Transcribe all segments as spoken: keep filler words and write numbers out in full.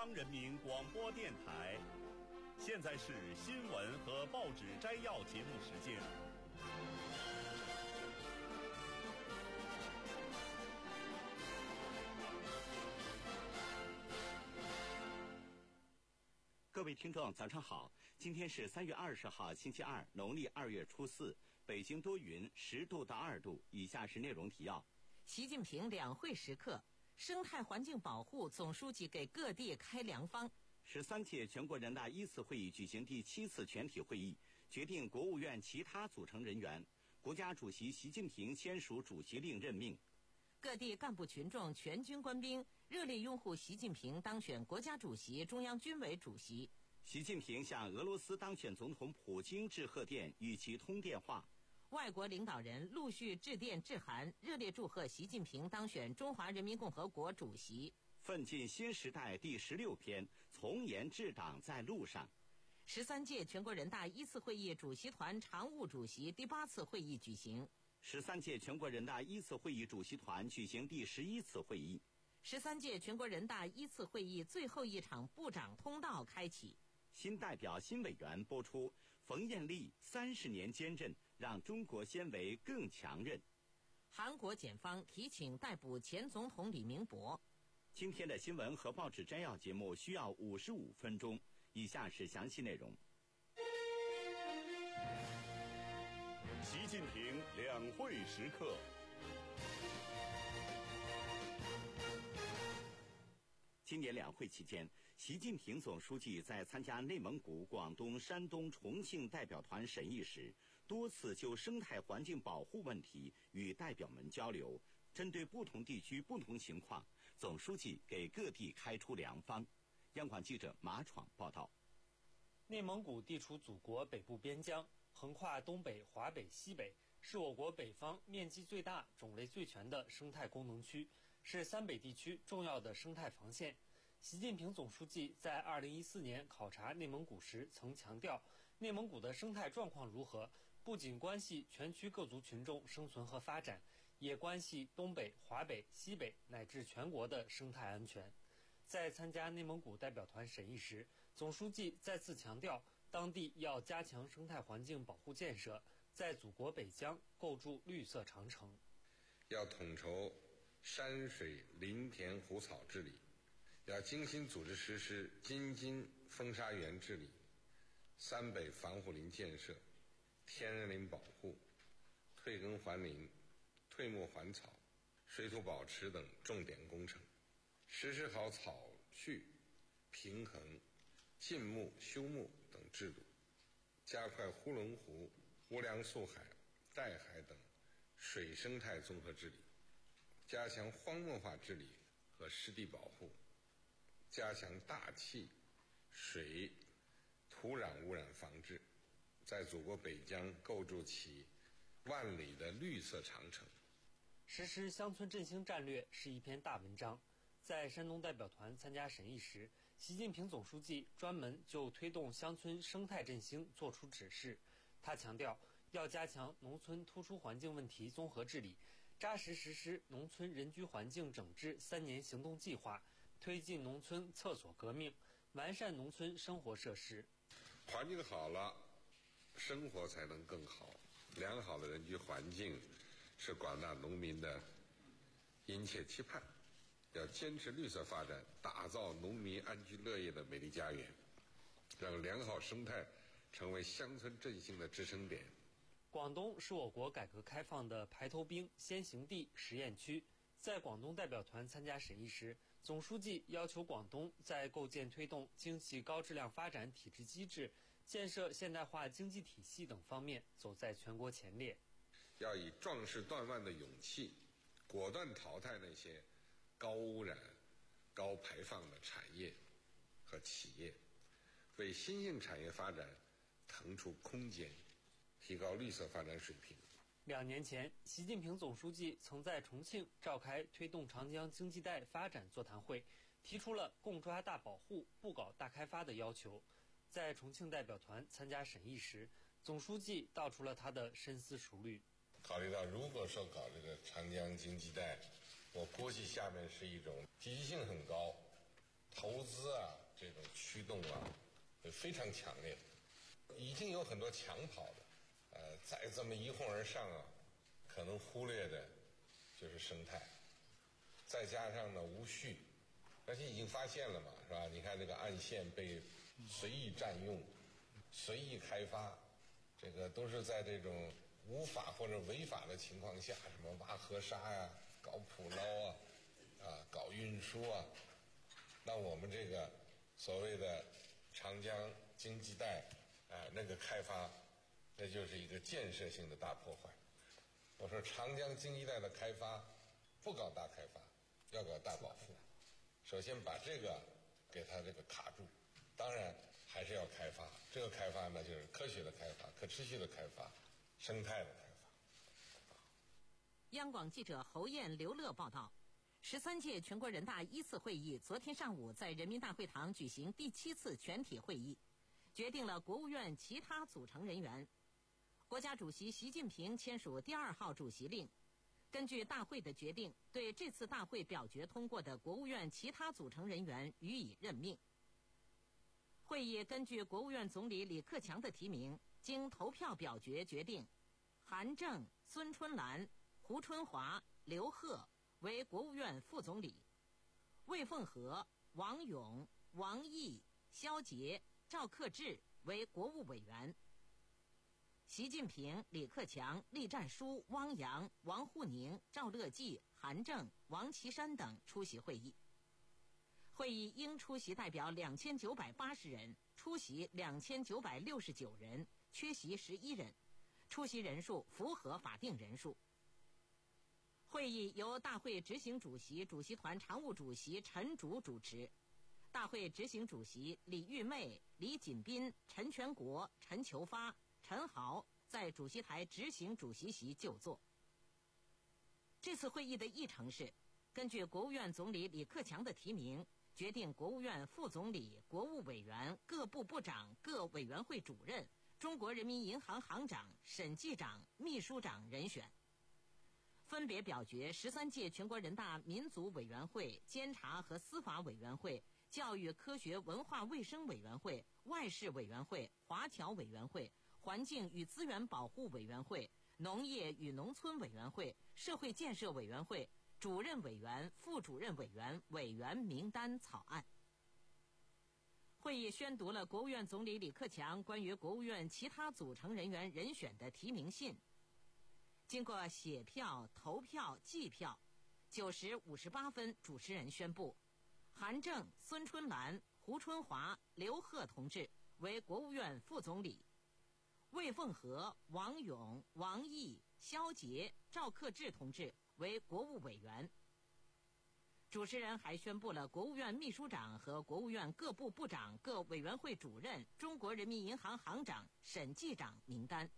央人民广播电台，现在是新闻和报纸摘要节目时间。 各位听众，早上好！今天是三月二十号，星期二，农历二月初四。北京多云，十度到二度。以下是内容提要： 习近平两会时刻，生态环境保护总书记给各地开良方。 十三届全国人大一次会议举行第七次全体会议，决定国务院其他组成人员。国家主席习近平签署主席令任命。 各地干部群众、全军官兵热烈拥护习近平当选国家主席、中央军委主席。 习近平向俄罗斯当选总统普京致贺电，与其通电话。 外国领导人陆续致电致函，热烈祝贺习近平当选中华人民共和国主席。 奋进新时代第十六篇：从严治党在路上。 十三届全国人大一次会议主席团常务主席第八次会议举行。 十三届全国人大一次会议主席团举行第十一次会议。 十三届全国人大一次会议最后一场部长通道开启。 新代表新委员播出。冯艳丽三十年坚韧，让中国纤维更强韧。 韩国检方提请逮捕前总统李明博。 今天的新闻和报纸摘要节目需要五十五分钟，以下是详细内容。 习近平两会时刻。 今年两会期间，习近平总书记在参加内蒙古、广东、山东、重庆代表团审议时，多次就生态环境保护问题与代表们交流。针对不同地区不同情况，总书记给各地开出良方。央广记者马闯报道。 内蒙古地处祖国北部边疆，横跨东北、华北、西北，是我国北方面积最大、种类最全的生态功能区，是三北地区重要的生态防线。习近平总书记在二零一四年考察内蒙古时曾强调，内蒙古的生态状况如何，不仅关系全区各族群众生存和发展，也关系东北、华北、西北乃至全国的生态安全。在参加内蒙古代表团审议时，总书记再次强调，当地要加强生态环境保护建设，在祖国北疆构筑绿色长城。 要统筹山水林田湖草治理，要精心组织实施京津风沙源治理、三北防护林建设、天然林保护、退耕还林、退牧还草、水土保持等重点工程，实施好草序、平衡、禁牧、休牧等制度，加快呼伦湖、乌梁素海、岱海等水生态综合治理，加强荒漠化治理和湿地保护，加强大气、水、土壤污染防治，在祖国北疆构筑起万里的绿色长城。 实施乡村振兴战略是一篇大文章。在山东代表团参加审议时，习近平总书记专门就推动乡村生态振兴作出指示。他强调，要加强农村突出环境问题综合治理，扎实实施农村人居环境整治三年行动计划，推进农村厕所革命，完善农村生活设施。 环境好了，生活才能更好。良好的人居环境是广大农民的殷切期盼。要坚持绿色发展，打造农民安居乐业的美丽家园，让良好生态成为乡村振兴的支撑点。 广东是我国改革开放的排头兵、先行地、实验区。在广东代表团参加审议时，总书记要求广东在构建推动经济高质量发展体制机制、建设现代化经济体系等方面走在全国前列。 要以壮士断腕的勇气，果断淘汰那些高污染、高排放的产业和企业，为新兴产业发展腾出空间，提高绿色发展水平。 两年前，习近平总书记曾在重庆召开推动长江经济带发展座谈会，提出了共抓大保护、不搞大开发的要求。在重庆代表团参加审议时，总书记道出了他的深思熟虑。 考虑到如果说搞这个长江经济带，我估计下面是一种积极性很高，投资啊驱动啊，非常强烈。已经有很多抢跑的，呃，再这么一哄而上啊，可能忽略的就是生态。再加上呢无序，而且已经发现了嘛，是吧？你看这个岸线被随意占用、随意开发，这个都是在这种无法或者违法的情况下，什么挖河沙呀、啊、搞捕捞啊、啊搞运输啊，那我们这个所谓的长江经济带，啊、呃，那个开发，那就是一个建设性的大破坏。我说长江经济带的开发，不搞大开发，要搞大保护。首先把这个给它这个卡住，当然还是要开发。这个开发呢，就是科学的开发、可持续的开发、生态的开发。 央广记者侯艳、刘乐报道。十三届全国人大一次会议昨天上午在人民大会堂举行第七次全体会议，决定了国务院其他组成人员。国家主席习近平签署第二号主席令，根据大会的决定，对这次大会表决通过的国务院其他组成人员予以任命。会议根据国务院总理李克强的提名，经投票表决决定，韩正、孙春兰、胡春华、刘鹤为国务院副总理，魏凤和、王勇、王毅、肖捷、赵克志为国务委员。习近平、李克强、栗战书、汪洋、王沪宁、赵乐际、韩正、王岐山等出席会议。会议应出席代表两千九百八十人，出席两千九百六十九人，缺席十一人，出席人数符合法定人数。会议由大会执行主席、主席团常务主席陈竺主持，大会执行主席李玉妹、李锦斌、陈全国、陈求发、陈豪在主席台执行主席席就座。这次会议的议程是，根据国务院总理李克强的提名，决定国务院副总理、国务委员、各部部长、各委员会主任、中国人民银行行长、审计长、秘书长人选。分别表决十三届全国人大民族委员会、监察和司法委员会、教育科学文化卫生委员会、外事委员会、华侨委员会、环境与资源保护委员会、农业与农村委员会、社会建设委员会主任委员、副主任委员委员名单草案。会议宣读了国务院总理李克强关于国务院其他组成人员人选的提名信。经过写票、投票、计票，九时五十八分，主持人宣布，韩正、孙春兰、胡春华、刘鹤同志为国务院副总理，魏凤和、王勇、王毅、肖捷、赵克志同志为国务委员。主持人还宣布了国务院秘书长和国务院各部部长、各委员会主任、中国人民银行行长、审计长名单。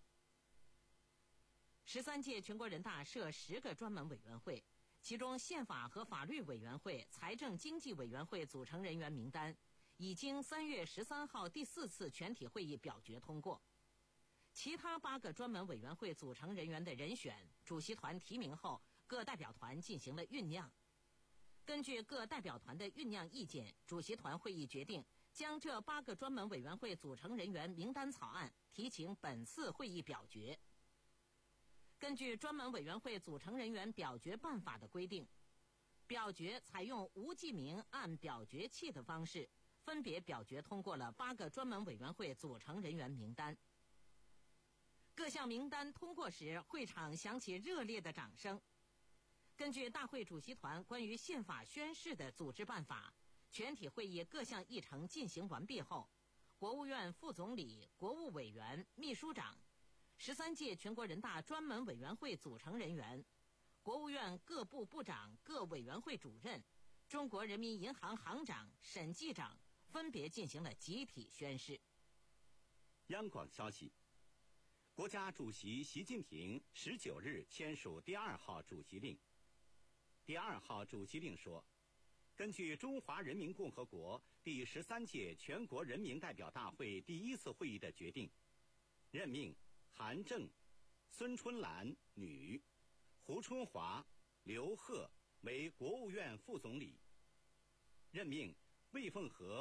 十三届全国人大设十个专门委员会，其中宪法和法律委员会、财政经济委员会组成人员名单已经三月十三号第四次全体会议表决通过。其他八个专门委员会组成人员的人选，主席团提名后，各代表团进行了酝酿。根据各代表团的酝酿意见，主席团会议决定将这八个专门委员会组成人员名单草案提请本次会议表决。根据专门委员会组成人员表决办法的规定，表决采用无记名按表决器的方式，分别表决通过了八个专门委员会组成人员名单。各项名单通过时，会场响起热烈的掌声。根据大会主席团关于宪法宣誓的组织办法，全体会议各项议程进行完毕后，国务院副总理、国务委员、秘书长、十三届全国人大专门委员会组成人员、国务院各部部长、各委员会主任、中国人民银行行长、审计长分别进行了集体宣誓。 央广消息，国家主席习近平十九日签署第二号主席令。第二号主席令说，根据中华人民共和国第十三届全国人民代表大会第一次会议的决定，任命韩正、孙春兰女、胡春华、刘鹤为国务院副总理，任命魏凤和、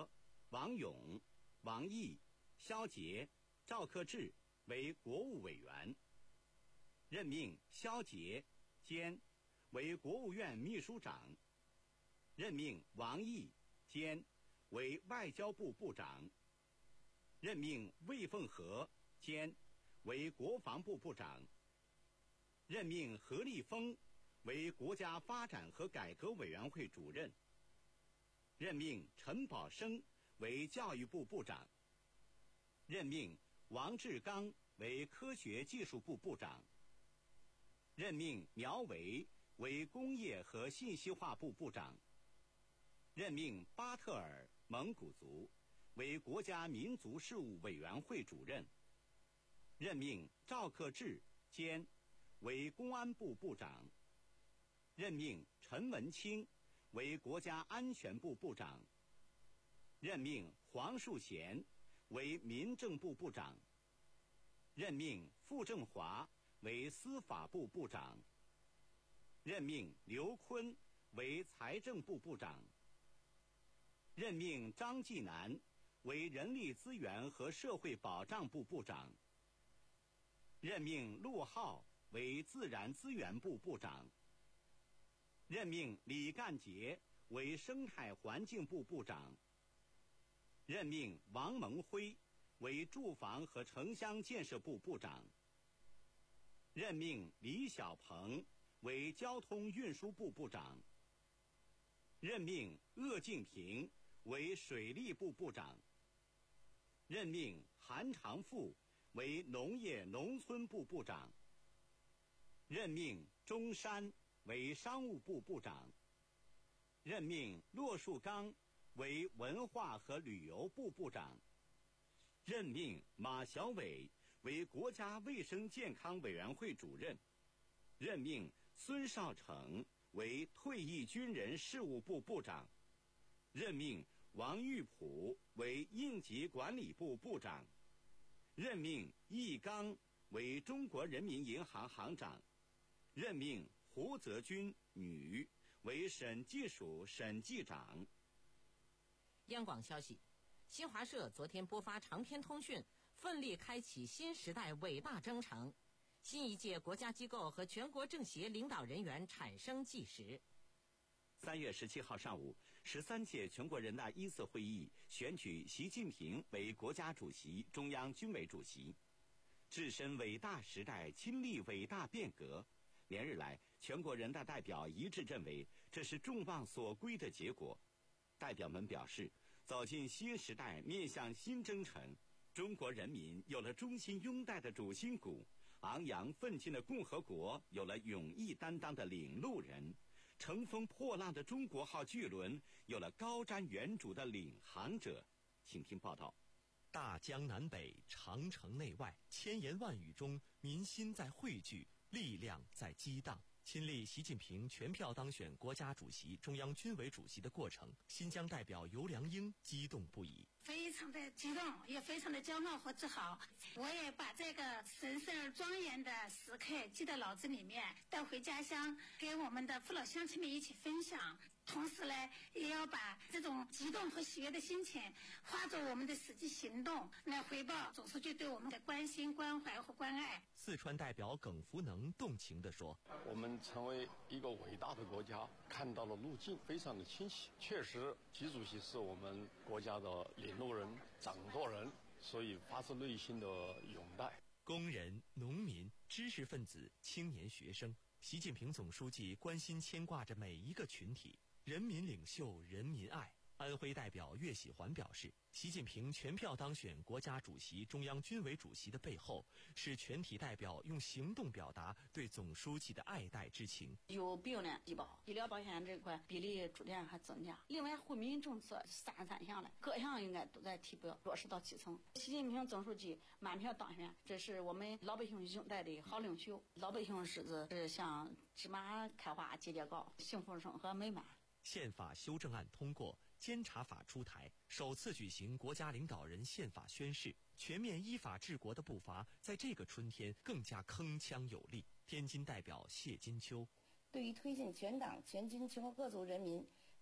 王勇、王毅、肖捷、赵克志为国务委员，任命肖捷兼为国务院秘书长，任命王毅兼为外交部部长，任命魏凤和兼为国防部部长，任命何立峰为国家发展和改革委员会主任，任命陈宝生为教育部部长，任命王志刚为科学技术部部长，任命苗圩为工业和信息化部部长，任命巴特尔蒙古族为国家民族事务委员会主任，任命赵克志兼为公安部部长，任命陈文清为国家安全部部长，任命黄树贤为民政部部长，任命傅政华为司法部部长，任命刘昆为财政部部长，任命张继南为人力资源和社会保障部部长，任命陆浩为自然资源部部长，任命李干杰为生态环境部部长，任命王蒙辉为住房和城乡建设部部长，任命李小鹏为交通运输部部长，任命鄂敬平为水利部部长，任命韩长富为农业农村部部长，任命钟山为商务部部长，任命骆树刚为文化和旅游部部长，任命马晓伟为国家卫生健康委员会主任，任命孙少成为退役军人事务部部长，任命王玉普为应急管理部部长，任命易纲为中国人民银行行长，任命胡泽军女为审计署审计长。 央广消息，新华社昨天播发长篇通讯，奋力开启新时代伟大征程。新一届国家机构和全国政协领导人员产生纪实。 三月十七号上午，十三届全国人大一次会议选举习近平为国家主席、中央军委主席。置身伟大时代，亲历伟大变革。连日来，全国人大代表一致认为，这是众望所归的结果。代表们表示，走进新时代，面向新征程，中国人民有了衷心拥戴的主心骨，昂扬奋进的共和国有了勇毅担当的领路人，乘风破浪的中国号巨轮有了高瞻远瞩的领航者。请听报道。 大江南北，长城内外，千言万语中，民心在汇聚，力量在激荡。亲历习近平全票当选国家主席、中央军委主席的过程，新疆代表尤良英激动不已。 非常的激动，也非常的骄傲和自豪。我也把这个神圣而庄严的时刻记在脑子里面，带回家乡，跟我们的父老乡亲们一起分享。同时呢，也要把这种激动和喜悦的心情化作我们的实际行动，来回报总书记对我们的关心、关怀和关爱。 四川代表耿福能动情地说：“ 我们成为一个伟大的国家，看到了路径，非常的清晰。确实，习主席是我们国家的领路人、掌舵人，所以发自内心的拥戴。” 工人、农民、知识分子、青年学生，习近平总书记关心牵挂着每一个群体。人民领袖，人民爱。安徽代表岳喜环表示，习近平全票当选国家主席、中央军委主席的背后，是全体代表用行动表达对总书记的爱戴之情。 有病人低保，医疗保险这块比例逐渐还增加。另外，惠民政策三十三项了，各项应该都在提标，落实到基层。习近平总书记满票当选，这是我们老百姓拥戴的好领袖。老百姓日子是像芝麻开花节节高，幸福生活美满。 宪法修正案通过，监察法出台，首次举行国家领导人宪法宣誓，全面依法治国的步伐在这个春天更加铿锵有力。天津代表谢金秋： 对于推进全党全军全国各族人民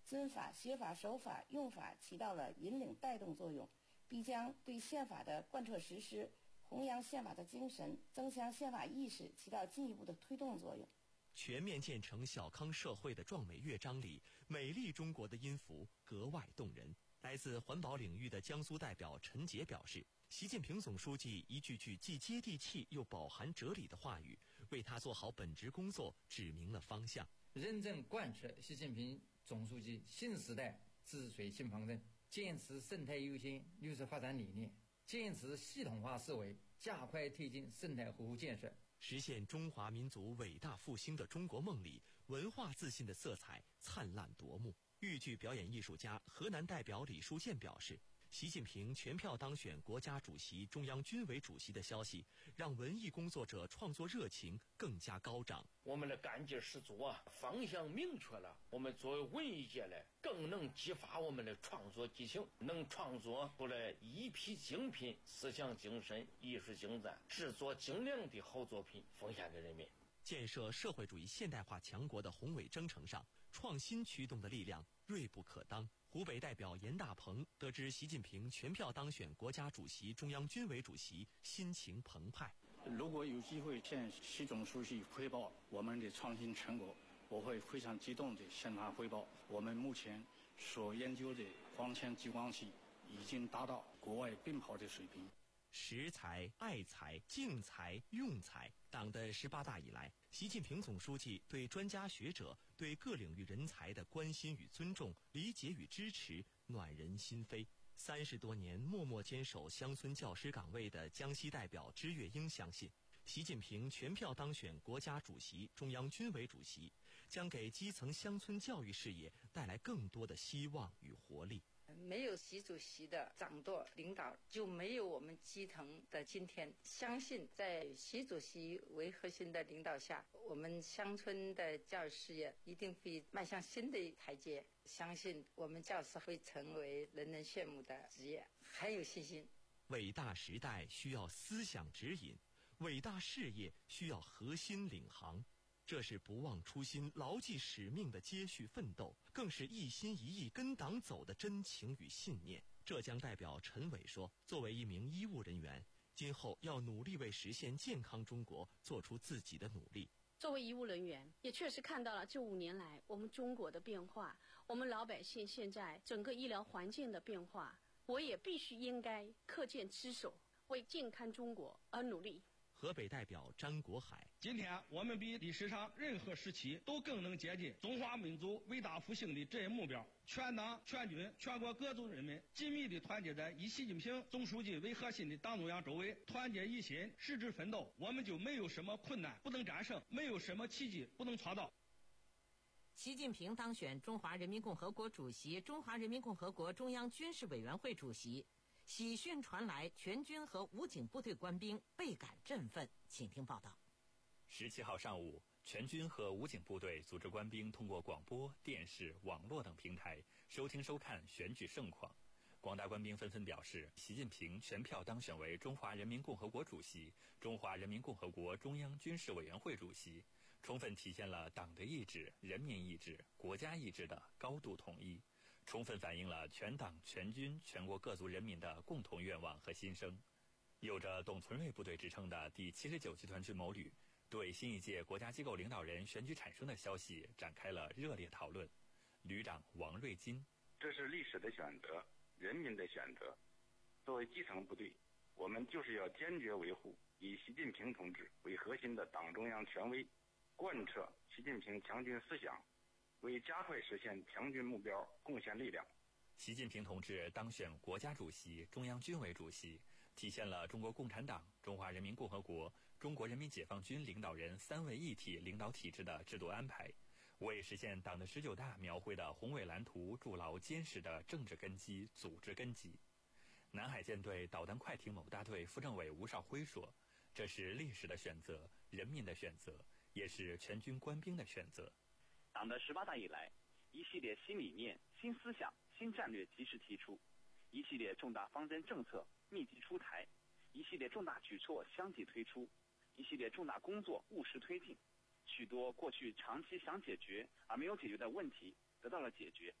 尊法、学法、守法、用法起到了引领带动作用，必将对宪法的贯彻实施、弘扬宪法的精神、增强宪法意识起到进一步的推动作用。 全面建成小康社会的壮美乐章里，美丽中国的音符格外动人。来自环保领域的江苏代表陈杰表示，习近平总书记一句句既接地气又饱含哲理的话语，为他做好本职工作指明了方向。 认真贯彻习近平总书记新时代治水新方针，坚持生态优先绿色发展理念，坚持系统化思维，加快推进生态呵护建设， 实现中华民族伟大复兴的中国梦里，文化自信的色彩灿烂夺目。豫剧表演艺术家、河南代表李书建表示，习近平全票当选国家主席、中央军委主席的消息，让文艺工作者创作热情更加高涨。 我们的干劲十足啊，方向明确了。我们作为文艺界呢，更能激发我们的创作激情，能创作出来一批精品，思想精神、艺术精湛，制作精良的好作品，奉献给人民。 建设社会主义现代化强国的宏伟征程上，创新驱动的力量锐不可当。湖北代表严大鹏得知习近平全票当选国家主席、中央军委主席，心情澎湃。 如果有机会向习总书记汇报我们的创新成果，我会非常激动地向他汇报，我们目前所研究的光纤激光器已经达到国外并跑的水平。 识才、爱才、敬才、用才，党的十八大以来，习近平总书记对专家学者、对各领域人才的关心与尊重、理解与支持，暖人心扉。三十多年默默坚守乡村教师岗位的江西代表支月英相信，习近平全票当选国家主席、中央军委主席，将给基层乡村教育事业带来更多的希望与活力。 没有习主席的掌舵领导，就没有我们基层的今天。相信在习主席为核心的领导下，我们乡村的教育事业一定会迈向新的台阶。相信我们教师会成为人人羡慕的职业，很有信心。 伟大时代需要思想指引，伟大事业需要核心领航。这是不忘初心、牢记使命的接续奋斗，更是一心一意跟党走的真情与信念。浙江代表陈伟说，作为一名医务人员，今后要努力为实现健康中国做出自己的努力。 作为医务人员，也确实看到了这五年来我们中国的变化，我们老百姓现在整个医疗环境的变化，我也必须应该恪尽职守，为健康中国而努力。 河北代表张国海， 今天我们比历史上任何时期都更能接近中华民族伟大复兴的这一目标。全党全军全国各族人民紧密地团结在以习近平总书记为核心的党中央周围，团结一心，矢志奋斗，我们就没有什么困难不能战胜，没有什么奇迹不能创造。 习近平当选中华人民共和国主席、中华人民共和国中央军事委员会主席。喜讯传来，全军和武警部队官兵倍感振奋。请听报道。 十七号上午，全军和武警部队组织官兵通过广播、电视、网络等平台收听收看选举盛况。广大官兵纷纷表示，习近平全票当选为中华人民共和国主席、中华人民共和国中央军事委员会主席，充分体现了党的意志、人民意志、国家意志的高度统一，充分反映了全党全军全国各族人民的共同愿望和心声。有着董存瑞部队之称的第七十九集团军某旅对新一届国家机构领导人选举产生的消息展开了热烈讨论。旅长王瑞金， 这是历史的选择，人民的选择。作为基层部队，我们就是要坚决维护以习近平同志为核心的党中央权威，贯彻习近平强军思想，为加快实现强军目标贡献力量。 习近平同志当选国家主席、中央军委主席，体现了中国共产党、中华人民共和国、中国人民解放军领导人三位一体领导体制的制度安排，为实现党的十九大描绘的宏伟蓝图筑牢坚实的政治根基、组织根基。南海舰队导弹快艇某大队副政委吴少辉说，这是历史的选择，人民的选择，也是全军官兵的选择。 党的十八大以来，一系列新理念、新思想、新战略及时提出，一系列重大方针政策密集出台，一系列重大举措相继推出，一系列重大工作务实推进，许多过去长期想解决而没有解决的问题得到了解决，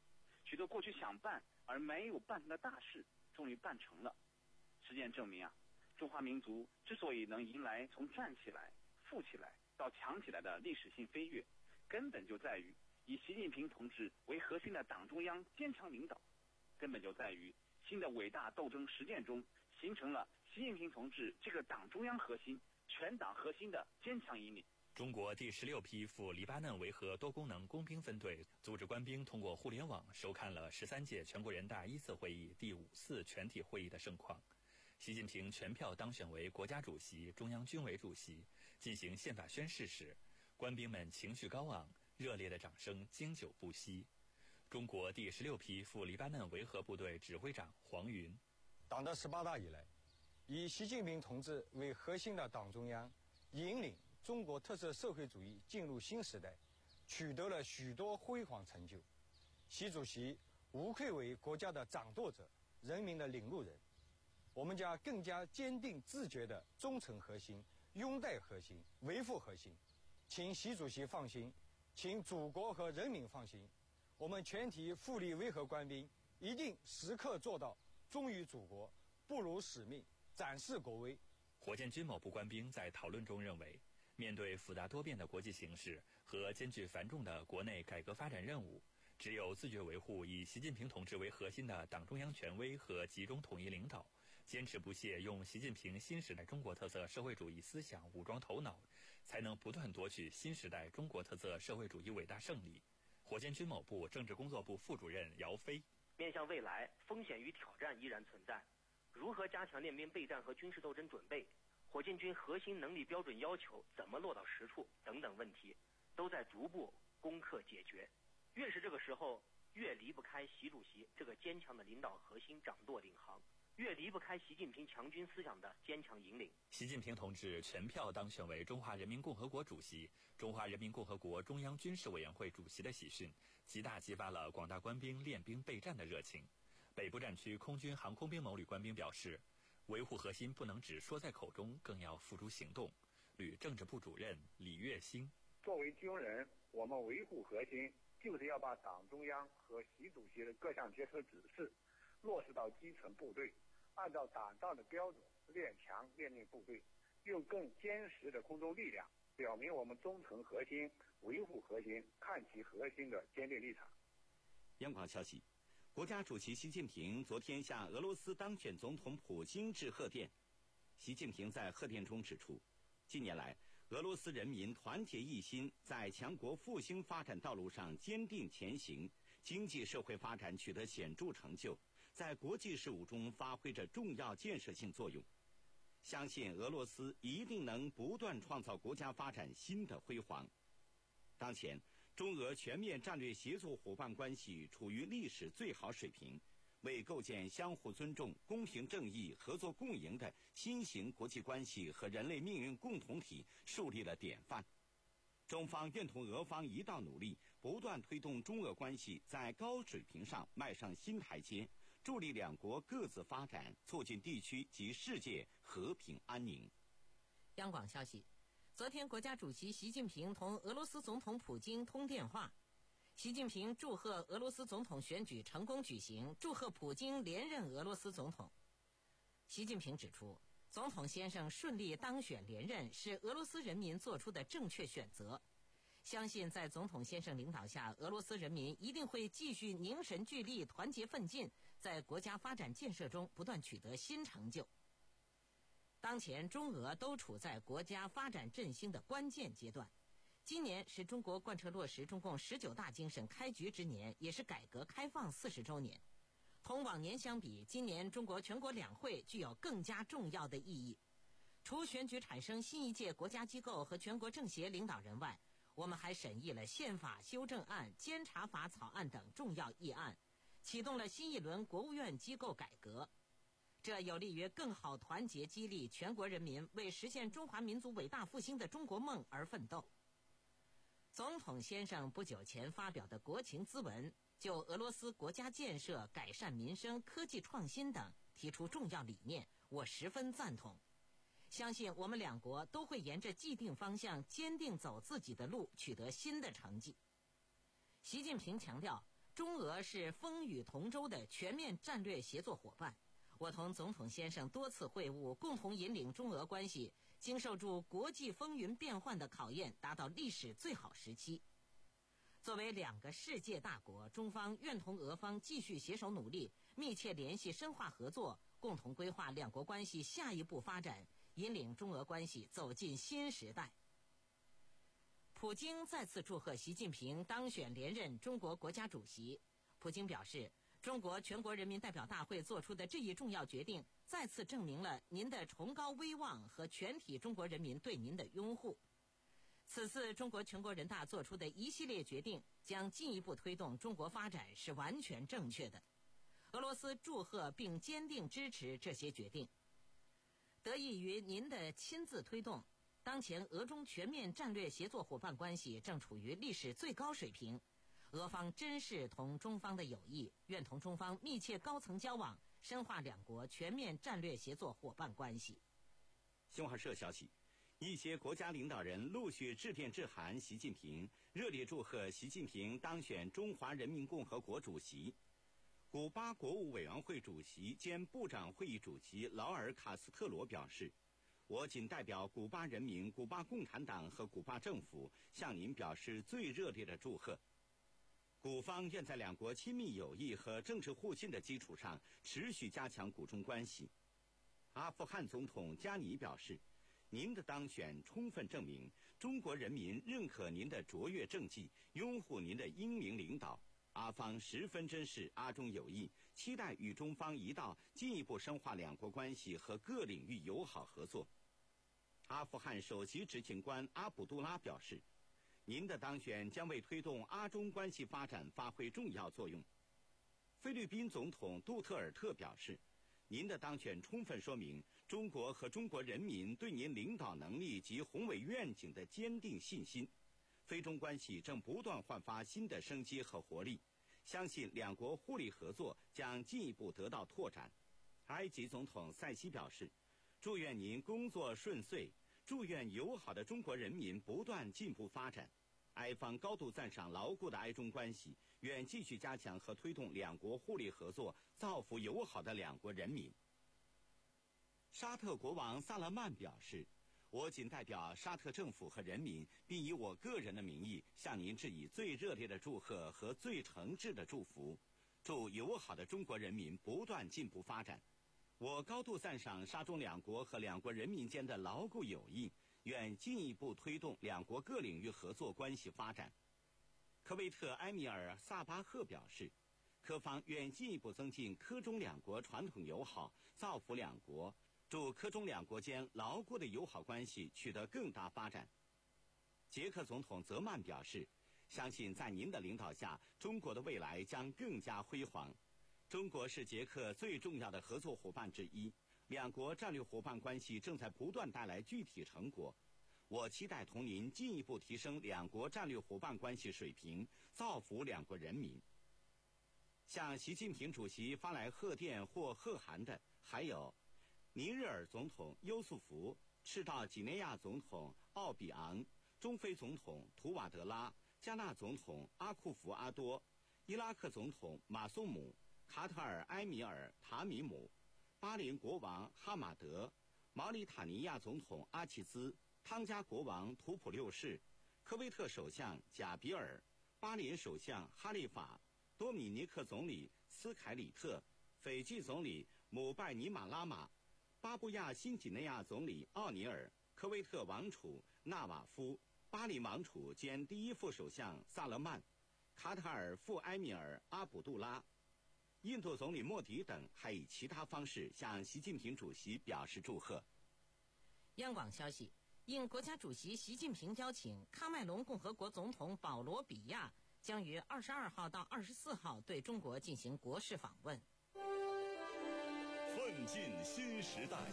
许多过去想办而没有办成的大事，终于办成了。实践证明啊，中华民族之所以能迎来从站起来、富起来到强起来的历史性飞跃，根本就在于以习近平同志为核心的党中央坚强领导，根本就在于新的伟大斗争实践中形成了习近平同志这个党中央核心、全党核心的坚强引领。 中国第十六批赴黎巴嫩维和多功能工兵分队组织官兵通过互联网收看了十三届全国人大一次会议第五次全体会议的盛况。习近平全票当选为国家主席、中央军委主席，进行宪法宣誓时，官兵们情绪高昂，热烈的掌声经久不息。中国第十六批赴黎巴嫩维和部队指挥长黄云： 党的十八大以来，以习近平同志为核心的党中央引领中国特色社会主义进入新时代，取得了许多辉煌成就。习主席无愧为国家的掌舵者、人民的领路人。我们将更加坚定自觉地忠诚核心、拥戴核心、维护核心。请习主席放心，请祖国和人民放心，我们全体赴黎维和官兵一定时刻做到忠于祖国、不辱使命、展示国威。 火箭军某部官兵在讨论中认为，面对复杂多变的国际形势和艰巨繁重的国内改革发展任务，只有自觉维护以习近平同志为核心的党中央权威和集中统一领导，坚持不懈用习近平新时代中国特色社会主义思想武装头脑，才能不断夺取新时代中国特色社会主义伟大胜利。火箭军某部政治工作部副主任姚飞： 面向未来，风险与挑战依然存在，如何加强练兵备战和军事斗争准备，火箭军核心能力标准要求怎么落到实处等等问题，都在逐步攻克解决。越是这个时候，越离不开习主席这个坚强的领导核心掌舵领航，越离不开习近平强军思想的坚强引领。 习近平同志全票当选为中华人民共和国主席、中华人民共和国中央军事委员会主席的喜讯，极大激发了广大官兵练兵备战的热情。北部战区空军航空兵某旅官兵表示，维护核心不能只说在口中，更要付诸行动。旅政治部主任李月星： 作为军人，我们维护核心，就是要把党中央和习主席的各项决策指示落实到基层部队，按照党章的标准练强练练部队，用更坚实的空中力量表明我们忠诚核心、维护核心、看齐核心的坚定立场。 央广消息，国家主席习近平昨天向俄罗斯当选总统普京致贺电。习近平在贺电中指出，近年来俄罗斯人民团结一心，在强国复兴发展道路上坚定前行，经济社会发展取得显著成就，在国际事务中发挥着重要建设性作用。相信俄罗斯一定能不断创造国家发展新的辉煌。当前，中俄全面战略协作伙伴关系处于历史最好水平，为构建相互尊重、公平正义、合作共赢的新型国际关系和人类命运共同体树立了典范。中方愿同俄方一道努力，不断推动中俄关系在高水平上迈上新台阶，助力两国各自发展，促进地区及世界和平安宁。 央广消息，昨天国家主席习近平同俄罗斯总统普京通电话。习近平祝贺俄罗斯总统选举成功举行，祝贺普京连任俄罗斯总统。习近平指出，总统先生顺利当选连任是俄罗斯人民做出的正确选择，相信在总统先生领导下，俄罗斯人民一定会继续凝神聚力、团结奋进，在国家发展建设中不断取得新成就。当前中俄都处在国家发展振兴的关键阶段，今年是中国贯彻落实中共十九大精神开局之年，也是改革开放四十周年。同往年相比，今年中国全国两会具有更加重要的意义。除选举产生新一届国家机构和全国政协领导人外，我们还审议了宪法修正案、监察法草案等重要议案，启动了新一轮国务院机构改革。这有利于更好团结激励全国人民为实现中华民族伟大复兴的中国梦而奋斗。总统先生不久前发表的国情咨文，就俄罗斯国家建设、改善民生、科技创新等提出重要理念，我十分赞同。相信我们两国都会沿着既定方向坚定走自己的路，取得新的成绩。习近平强调， 中俄是风雨同舟的全面战略协作伙伴。我同总统先生多次会晤，共同引领中俄关系经受住国际风云变幻的考验，达到历史最好时期。作为两个世界大国，中方愿同俄方继续携手努力，密切联系深化合作，共同规划两国关系下一步发展，引领中俄关系走进新时代。普京再次祝贺习近平当选连任中国国家主席。普京表示，中国全国人民代表大会做出的这一重要决定，再次证明了您的崇高威望和全体中国人民对您的拥护。此次中国全国人大做出的一系列决定，将进一步推动中国发展，是完全正确的。俄罗斯祝贺并坚定支持这些决定。得益于您的亲自推动，当前俄中全面战略协作伙伴关系正处于历史最高水平。俄方珍视同中方的友谊，愿同中方密切高层交往，深化两国全面战略协作伙伴关系。 新华社消息，一些国家领导人陆续致电致函习近平，热烈祝贺习近平当选中华人民共和国主席。古巴国务委员会主席兼部长会议主席劳尔·卡斯特罗表示，我谨代表古巴人民、古巴共产党和古巴政府向您表示最热烈的祝贺。古方愿在两国亲密友谊和政治互信的基础上，持续加强古中关系。阿富汗总统加尼表示，您的当选充分证明中国人民认可您的卓越政绩，拥护您的英明领导。阿方十分珍视阿中友谊，期待与中方一道进一步深化两国关系和各领域友好合作。阿富汗首席执行官阿卜杜拉表示，您的当选将为推动阿中关系发展发挥重要作用。菲律宾总统杜特尔特表示，您的当选充分说明中国和中国人民对您领导能力及宏伟愿景的坚定信心。菲中关系正不断焕发新的生机和活力，相信两国互利合作将进一步得到拓展。埃及总统塞西表示，祝愿您工作顺遂，祝愿友好的中国人民不断进步发展。埃方高度赞赏牢固的埃中关系，愿继续加强和推动两国互利合作，造福友好的两国人民。沙特国王萨勒曼表示，我谨代表沙特政府和人民，并以我个人的名义向您致以最热烈的祝贺和最诚挚的祝福，祝友好的中国人民不断进步发展。我高度赞赏沙中两国和两国人民间的牢固友谊，愿进一步推动两国各领域合作关系发展。科威特埃米尔萨巴赫表示，科方愿进一步增进科中两国传统友好，造福两国，祝科中两国间牢固的友好关系取得更大发展。捷克总统泽曼表示，相信在您的领导下，中国的未来将更加辉煌。中国是捷克最重要的合作伙伴之一，两国战略伙伴关系正在不断带来具体成果。我期待同您进一步提升两国战略伙伴关系水平，造福两国人民。向习近平主席发来贺电或贺函的还有尼日尔总统优素福、赤道几内亚总统奥比昂、中非总统图瓦德拉、加纳总统阿库福阿多、伊拉克总统马苏姆、卡塔尔埃米尔塔米姆、巴林国王哈马德、毛里塔尼亚总统阿齐兹、汤加国王图普六世、科威特首相贾比尔、巴林首相哈利法、多米尼克总理斯凯里特、斐济总理姆拜尼马拉玛、巴布亚新几内亚总理奥尼尔、科威特王储纳瓦夫、巴林王储兼第一副首相萨勒曼、卡塔尔副埃米尔阿卜杜拉、印度总理莫迪等，还以其他方式向习近平主席表示祝贺。 央广消息，应国家主席习近平邀请，喀麦隆共和国总统保罗·比亚将于二十二号到二十四号对中国进行国事访问。 奋进新时代，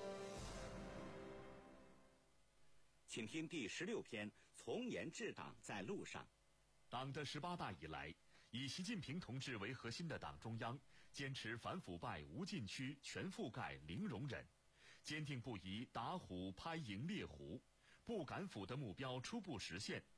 请听第十六篇：从严治党在路上。 党的十八大以来，以习近平同志为核心的党中央坚持反腐败无禁区、全覆盖、零容忍，坚定不移打虎拍赢猎狐，不敢腐的目标初步实现，